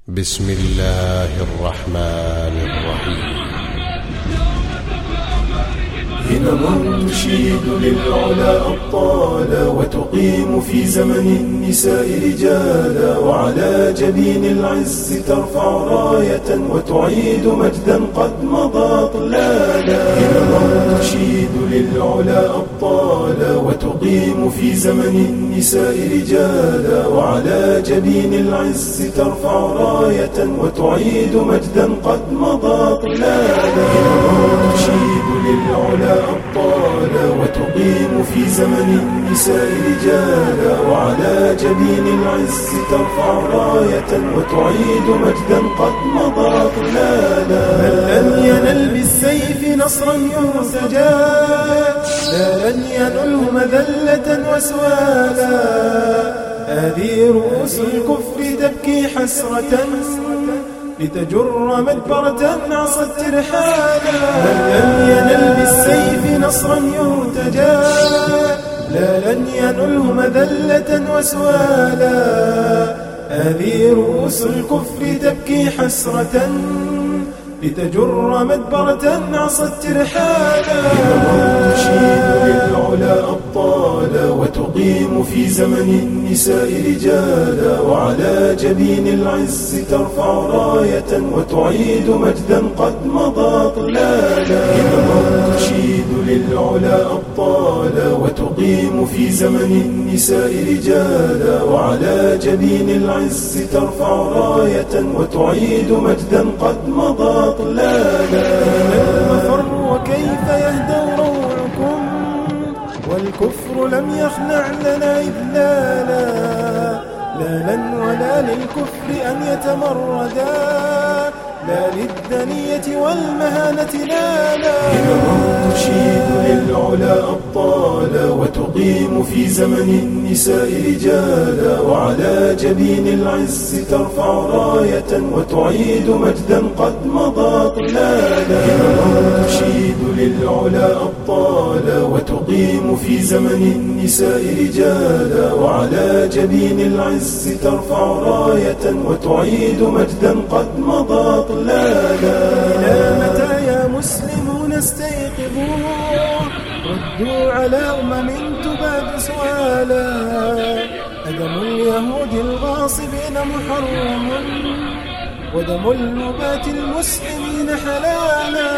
بسم الله الرحمن الرحيم. همم تشيد للعلا أبطالا، وتقيم في زمن النساء رجالا، وعلى جبين العز ترفع راية، وتعيد مجدا قد مضى طلالا. همم تشيد للعلا أبطالا، وتقيم في زمن النساء رجالا، وعلى جبين العز ترفع راية، وتعيد مجدا قد مضى طلالا. همم تشيد للعلا أبطالا، وتقيم في زمن النساء رجالا، وعلى جبين العز ترفع راية، وتعيد مجدا قد مضى طلالا. من لم ينل بالسيف نصرا يرتجى، لا لن ينله مذلة وسوالا. هذه رؤوس الكفر تبكي حسرة، لتجر مدبرة عصت ترحالا. من لم ينل بالسيف نصرا يرتجى، لا لن ينله مذلة وسوالا. هذه رؤوس الكفر تبكي حسرة، لتجر مدبرة عصت ترحالا. همم تشيد للعلا أبطالا، وتقيم في زمن النساء رجالا، وعلى جبين العز ترفع راية، وتعيد مجدا قد مضى طلالا. همم تشيد للعلا أبطالا، وتقيم في زمن النساء رجالا، وعلى جبين العز ترفع راية، وتعيد مجدا قد مضى طلالا. المفر وكيف يهدى روعكم، والكفر لم يخنع لنا إذلالا. لا لن ولا للكفر أن يتمردا، لا للدنية والمهانة لالا. همم تشيد للعلا أبطالا، وتقيم في زمن النساء رجالا، وعلى جبين العز ترفع راية، وتعيد مجدا قد مضى طلالا. همم تشيد للعلا أبطالا، وتقيم في زمن النساء رجالا، وعلى جبين العز ترفع راية، وتعيد مجدا قد مضى طلالا. إلى متى يا مسلمون استيقظوا، ردوا على تباد سؤالا. أدم اليهود الغاصبين محرم، ودم النبات المسلمين حلالا.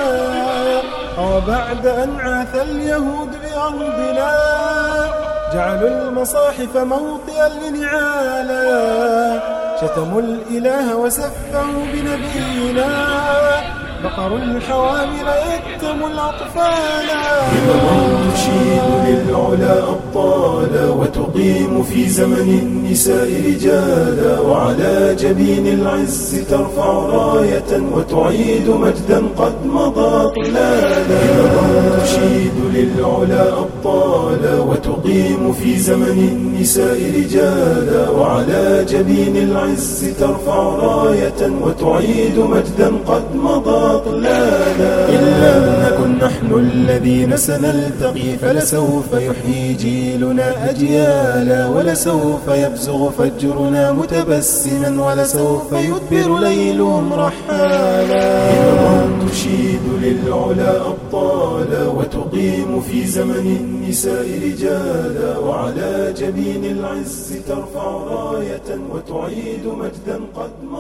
وبعد أن عاث اليهود بأرضنا، جعلوا المصاحف موطئا لنعالا. شتموا الإله وسفهوا بنبينا، بقروا الحوامل يكتموا الأطفال. همم تشيد للعلا أبطالا، وتقيم في زمن النساء رجالا، وعلى جبين العز ترفع راية، وتعيد مجدا قد مضى طلالا. همم تشيد للعلا أبطالا، وتقيم في زمن النساء رجالا، وعلى جبين العز ترفع راية، وتعيد مجدا قد مضى طلالا. إن لم نكن نحن الذين سنلتقي، فلسوف يحيي جيلنا أجيالا. ولسوف يبزغ فجرنا متبسما، ولسوف يدبر ليلهم رحالا. همم تشيد للعلا أبطالا، وتقيم في زمن النساء رجالا، وعلى جبين العز ترفع راية، وتعيد مجدا قد